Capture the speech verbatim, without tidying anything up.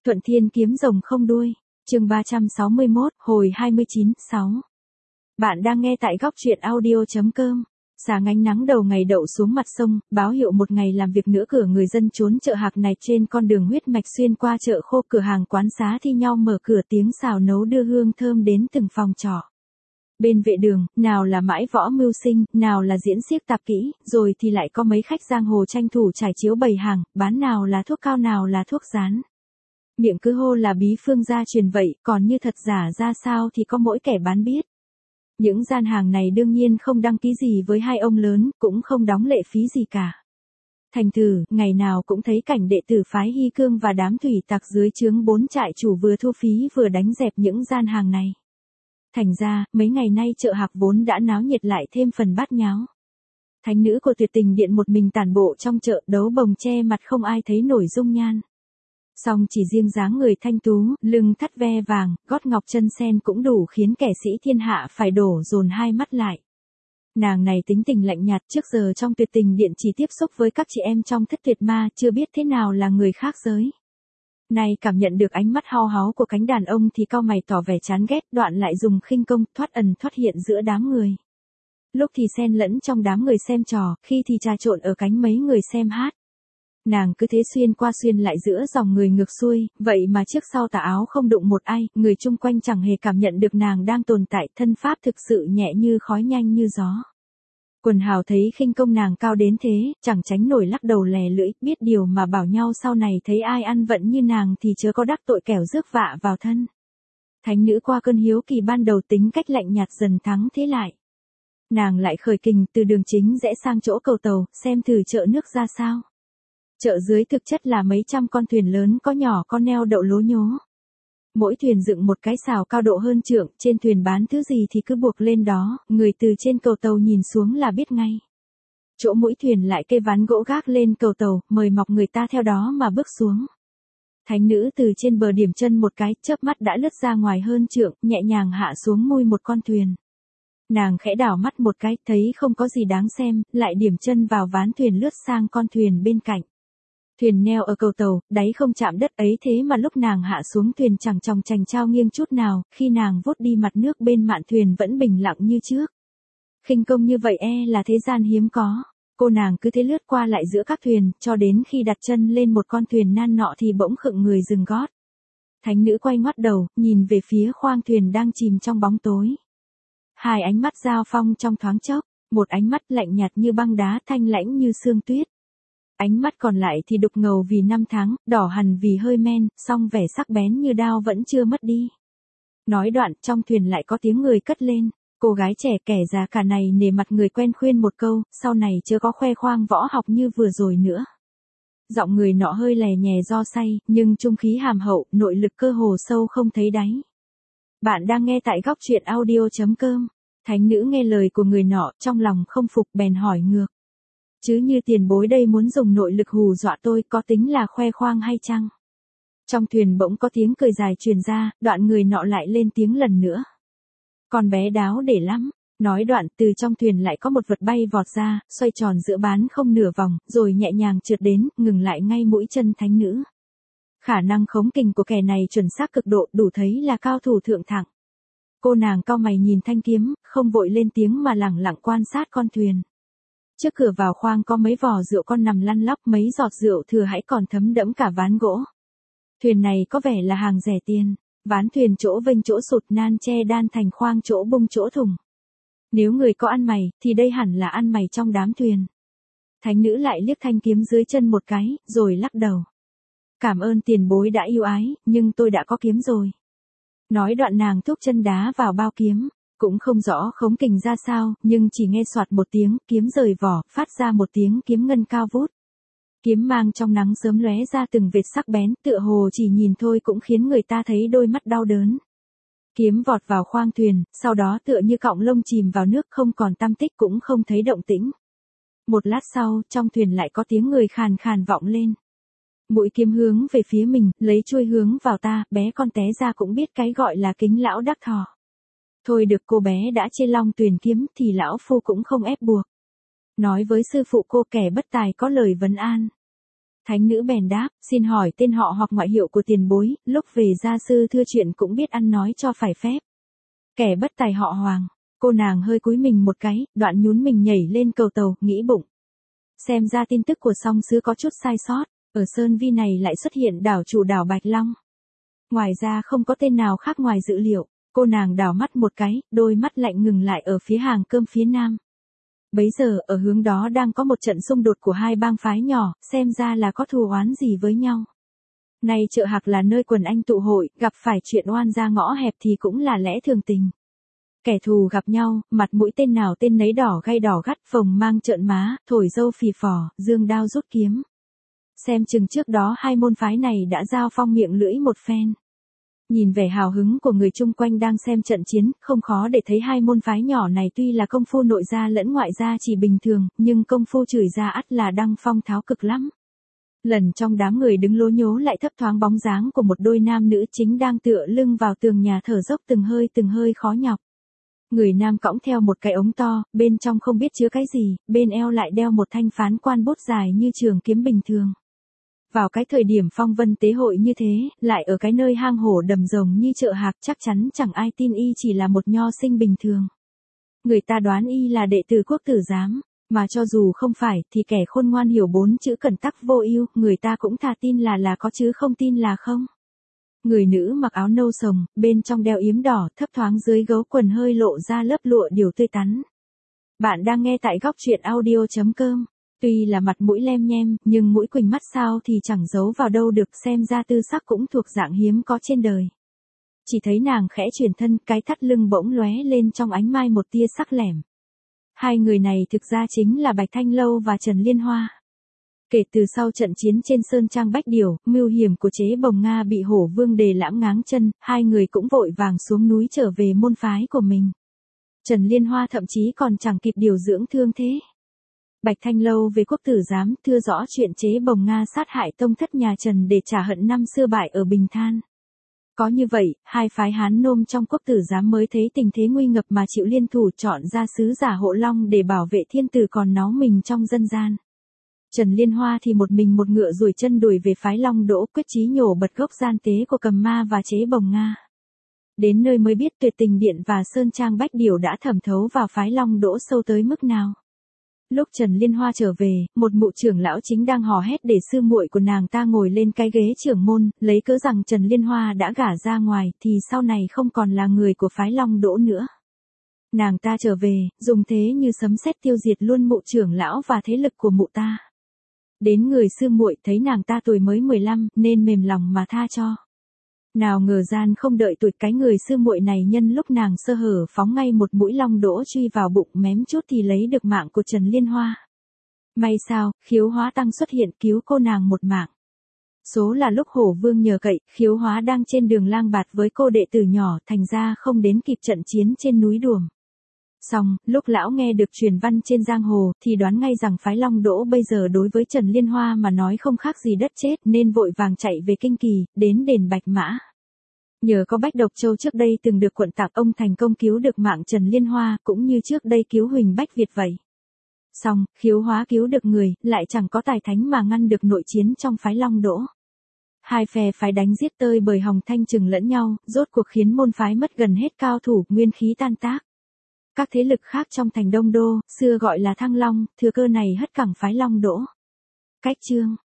Thuận Thiên kiếm rồng không đuôi. Chương ba trăm sáu mươi mốt, hồi hai mươi chín, sáu. Bạn đang nghe tại góc truyện audio chấm com. Sáng ánh nắng đầu ngày đậu xuống mặt sông, báo hiệu một ngày làm việc nữa cửa người dân trốn chợ Hạc này trên con đường huyết mạch xuyên qua chợ khô, cửa hàng quán xá thi nhau mở cửa, tiếng xào nấu đưa hương thơm đến từng phòng trọ. Bên vệ đường, nào là mãi võ mưu sinh, nào là diễn xiếc tạp kỹ, rồi thì lại có mấy khách giang hồ tranh thủ trải chiếu bày hàng, bán nào là thuốc cao nào là thuốc rán. Miệng cứ hô là bí phương gia truyền vậy, còn như thật giả ra sao thì có mỗi kẻ bán biết. Những gian hàng này đương nhiên không đăng ký gì với hai ông lớn, cũng không đóng lệ phí gì cả. Thành thử, ngày nào cũng thấy cảnh đệ tử phái Hy Cương và đám thủy tặc dưới trướng bốn trại chủ vừa thu phí vừa đánh dẹp những gian hàng này. Thành ra, mấy ngày nay chợ Hạc vốn đã náo nhiệt lại thêm phần bát nháo. Thánh nữ của Tuyệt Tình Điện một mình tản bộ trong chợ, đấu bồng che mặt không ai thấy nổi dung nhan. Song chỉ riêng dáng người thanh tú, lưng thắt ve vàng, gót ngọc chân sen cũng đủ khiến kẻ sĩ thiên hạ phải đổ dồn hai mắt lại. Nàng này tính tình lạnh nhạt, trước giờ trong Tuyệt Tình Điện chỉ tiếp xúc với các chị em trong thất tuyệt ma, chưa biết thế nào là người khác giới. Nay cảm nhận được ánh mắt hao háo của cánh đàn ông thì cau mày tỏ vẻ chán ghét, đoạn lại dùng khinh công thoát ẩn thoát hiện giữa đám người. Lúc thì xen lẫn trong đám người xem trò, khi thì trà trộn ở cánh mấy người xem hát. Nàng cứ thế xuyên qua xuyên lại giữa dòng người ngược xuôi, vậy mà trước sau tà áo không đụng một ai, người chung quanh chẳng hề cảm nhận được nàng đang tồn tại, thân pháp thực sự nhẹ như khói nhanh như gió. Quần hào thấy khinh công nàng cao đến thế, chẳng tránh nổi lắc đầu lè lưỡi, biết điều mà bảo nhau sau này thấy ai ăn vận như nàng thì chớ có đắc tội kẻo rước vạ vào thân. Thánh nữ qua cơn hiếu kỳ ban đầu tính cách lạnh nhạt dần thắng thế lại. Nàng lại khởi kình từ đường chính rẽ sang chỗ cầu tàu, xem thử chợ nước ra sao. Chợ dưới thực chất là mấy trăm con thuyền lớn có nhỏ con neo đậu lố nhố. Mỗi thuyền dựng một cái xào cao độ hơn trượng, trên thuyền bán thứ gì thì cứ buộc lên đó, người từ trên cầu tàu nhìn xuống là biết ngay. Chỗ mũi thuyền lại cây ván gỗ gác lên cầu tàu, mời mọc người ta theo đó mà bước xuống. Thánh nữ từ trên bờ điểm chân một cái, chớp mắt đã lướt ra ngoài hơn trượng, nhẹ nhàng hạ xuống mui một con thuyền. Nàng khẽ đảo mắt một cái, thấy không có gì đáng xem, lại điểm chân vào ván thuyền lướt sang con thuyền bên cạnh. Thuyền neo ở cầu tàu, đáy không chạm đất ấy thế mà lúc nàng hạ xuống thuyền chẳng chòng chành trao nghiêng chút nào, khi nàng vuốt đi mặt nước bên mạn thuyền vẫn bình lặng như trước. Khinh công như vậy e là thế gian hiếm có. Cô nàng cứ thế lướt qua lại giữa các thuyền, cho đến khi đặt chân lên một con thuyền nan nọ thì bỗng khựng người dừng gót. Thánh nữ quay ngoắt đầu, nhìn về phía khoang thuyền đang chìm trong bóng tối. Hai ánh mắt giao phong trong thoáng chốc, một ánh mắt lạnh nhạt như băng đá, thanh lãnh như sương tuyết. Ánh mắt còn lại thì đục ngầu vì năm tháng, đỏ hằn vì hơi men, song vẻ sắc bén như đao vẫn chưa mất đi. Nói đoạn, trong thuyền lại có tiếng người cất lên, cô gái trẻ kẻ già cả này nể mặt người quen khuyên một câu, sau này chớ có khoe khoang võ học như vừa rồi nữa. Giọng người nọ hơi lè nhè do say, nhưng trung khí hàm hậu, nội lực cơ hồ sâu không thấy đáy. Bạn đang nghe tại góc truyện audio chấm com. Thánh nữ nghe lời của người nọ, trong lòng không phục bèn hỏi ngược. Chứ như tiền bối đây muốn dùng nội lực hù dọa tôi, có tính là khoe khoang hay chăng? Trong thuyền bỗng có tiếng cười dài truyền ra, đoạn người nọ lại lên tiếng lần nữa. Con bé đáo để lắm. Nói đoạn, từ trong thuyền lại có một vật bay vọt ra, xoay tròn giữa bán không nửa vòng, rồi nhẹ nhàng trượt đến, ngừng lại ngay mũi chân thánh nữ. Khả năng khống kình của kẻ này chuẩn xác cực độ, đủ thấy là cao thủ thượng thẳng. Cô nàng cau mày nhìn thanh kiếm, không vội lên tiếng mà lẳng lặng quan sát con thuyền. Trước cửa vào khoang có mấy vò rượu con nằm lăn lóc, mấy giọt rượu thừa hãy còn thấm đẫm cả ván gỗ. Thuyền này có vẻ là hàng rẻ tiền, ván thuyền chỗ vênh chỗ sụt, nan che đan thành khoang chỗ bung chỗ thùng. Nếu người có ăn mày, thì đây hẳn là ăn mày trong đám thuyền. Thánh nữ lại liếc thanh kiếm dưới chân một cái, rồi lắc đầu. Cảm ơn tiền bối đã yêu ái, nhưng tôi đã có kiếm rồi. Nói đoạn nàng thúc chân đá vào bao kiếm. Cũng không rõ khống kình ra sao, nhưng chỉ nghe soạt một tiếng, kiếm rời vỏ, phát ra một tiếng kiếm ngân cao vút. Kiếm mang trong nắng sớm lóe ra từng vệt sắc bén, tựa hồ chỉ nhìn thôi cũng khiến người ta thấy đôi mắt đau đớn. Kiếm vọt vào khoang thuyền, sau đó tựa như cọng lông chìm vào nước, không còn tăm tích cũng không thấy động tĩnh. Một lát sau, trong thuyền lại có tiếng người khàn khàn vọng lên. Mũi kiếm hướng về phía mình, lấy chuôi hướng vào ta, bé con té ra cũng biết cái gọi là kính lão đắc thọ. Thôi được, cô bé đã chê long tuyền kiếm thì lão phu cũng không ép buộc. Nói với sư phụ cô, kẻ bất tài có lời vấn an. Thánh nữ bèn đáp, xin hỏi tên họ hoặc ngoại hiệu của tiền bối, lúc về gia sư thưa chuyện cũng biết ăn nói cho phải phép. Kẻ bất tài họ Hoàng. Cô nàng hơi cúi mình một cái, đoạn nhún mình nhảy lên cầu tàu, nghĩ bụng. Xem ra tin tức của song sứ có chút sai sót, ở Sơn Vi này lại xuất hiện đảo chủ đảo Bạch Long. Ngoài ra không có tên nào khác ngoài dự liệu, cô nàng đảo mắt một cái, đôi mắt lạnh ngừng lại ở phía hàng cơm phía nam. Bấy giờ ở hướng đó đang có một trận xung đột của hai bang phái nhỏ, xem ra là có thù oán gì với nhau. Nay chợ Hạc là nơi quần anh tụ hội, gặp phải chuyện oan ra ngõ hẹp thì cũng là lẽ thường tình. Kẻ thù gặp nhau, mặt mũi tên nào tên nấy đỏ gay đỏ gắt, phồng mang trợn má, thổi dâu phì phò, dương đao rút kiếm. Xem chừng trước đó hai môn phái này đã giao phong miệng lưỡi một phen. Nhìn vẻ hào hứng của người chung quanh đang xem trận chiến, không khó để thấy hai môn phái nhỏ này tuy là công phu nội gia lẫn ngoại gia chỉ bình thường, nhưng công phu chửi ra ắt là đăng phong tháo cực lắm. Lần trong đám người đứng lố nhố lại thấp thoáng bóng dáng của một đôi nam nữ chính đang tựa lưng vào tường nhà thở dốc từng hơi từng hơi khó nhọc. Người nam cõng theo một cái ống to, bên trong không biết chứa cái gì, bên eo lại đeo một thanh phán quan bút dài như trường kiếm bình thường. Vào cái thời điểm phong vân tế hội như thế, lại ở cái nơi hang hổ đầm rồng như chợ Hạc, chắc chắn chẳng ai tin y chỉ là một nho sinh bình thường. Người ta đoán y là đệ tử Quốc tử giám, mà cho dù không phải thì kẻ khôn ngoan hiểu bốn chữ cẩn tắc vô ưu, người ta cũng thà tin là là có chứ không tin là không. Người nữ mặc áo nâu sồng, bên trong đeo yếm đỏ, thấp thoáng dưới gấu quần hơi lộ ra lớp lụa điều tươi tắn. Bạn đang nghe tại góc truyện audio chấm com. Tuy là mặt mũi lem nhem, nhưng mũi quỳnh mắt sao thì chẳng giấu vào đâu được, xem ra tư sắc cũng thuộc dạng hiếm có trên đời. Chỉ thấy nàng khẽ chuyển thân, cái thắt lưng bỗng lóe lên trong ánh mai một tia sắc lẻm. Hai người này thực ra chính là Bạch Thanh Lâu và Trần Liên Hoa. Kể từ sau trận chiến trên Sơn Trang Bách Điểu, mưu hiểm của chế Bồng Nga bị Hổ Vương Đề lãng ngáng chân, hai người cũng vội vàng xuống núi trở về môn phái của mình. Trần Liên Hoa thậm chí còn chẳng kịp điều dưỡng thương thế. Bạch Thanh Lâu về Quốc tử giám thưa rõ chuyện chế Bồng Nga sát hại tông thất nhà Trần để trả hận năm xưa bại ở Bình Than. Có như vậy, hai phái Hán Nôm trong Quốc tử giám mới thấy tình thế nguy ngập mà chịu liên thủ chọn ra sứ giả Hộ Long để bảo vệ thiên tử còn náu mình trong dân gian. Trần Liên Hoa thì một mình một ngựa duỗi chân đuổi về phái Long Đỗ, quyết chí nhổ bật gốc gian tế của Cầm Ma và chế Bồng Nga. Đến nơi mới biết Tuyệt Tình Điện và Sơn Trang Bách Điểu đã thẩm thấu vào phái Long Đỗ sâu tới mức nào. Lúc Trần Liên Hoa trở về, một mụ trưởng lão chính đang hò hét để sư muội của nàng ta ngồi lên cái ghế trưởng môn, lấy cớ rằng Trần Liên Hoa đã gả ra ngoài thì sau này không còn là người của phái Long Đỗ nữa. Nàng ta trở về, dùng thế như sấm sét tiêu diệt luôn mụ trưởng lão và thế lực của mụ ta. Đến người sư muội thấy nàng ta tuổi mới mười lăm nên mềm lòng mà tha cho. Nào ngờ gian không đợi tuổi, cái người sư muội này nhân lúc nàng sơ hở phóng ngay một mũi Long Đỗ truy vào bụng, mém chút thì lấy được mạng của Trần Liên Hoa. May sao, Khiếu Hóa Tăng xuất hiện cứu cô nàng một mạng. Số là lúc Hổ Vương nhờ cậy, Khiếu Hóa đang trên đường lang bạt với cô đệ tử nhỏ, thành ra không đến kịp trận chiến trên núi Đùm. Xong, lúc lão nghe được truyền văn trên giang hồ, thì đoán ngay rằng phái Long Đỗ bây giờ đối với Trần Liên Hoa mà nói không khác gì đất chết, nên vội vàng chạy về Kinh Kỳ, đến đền Bạch Mã. Nhờ có Bách Độc Châu trước đây từng được quận tặng, ông thành công cứu được mạng Trần Liên Hoa, cũng như trước đây cứu Huỳnh Bách Việt vậy. Xong, Khiếu Hóa cứu được người, lại chẳng có tài thánh mà ngăn được nội chiến trong phái Long Đỗ. Hai phe phái đánh giết tơi bời hòng thanh trừng lẫn nhau, rốt cuộc khiến môn phái mất gần hết cao thủ, nguyên khí tan tác. Các thế lực khác trong thành Đông Đô, xưa gọi là Thăng Long, thừa cơ này hất cẳng phái Long Đỗ. Cách chương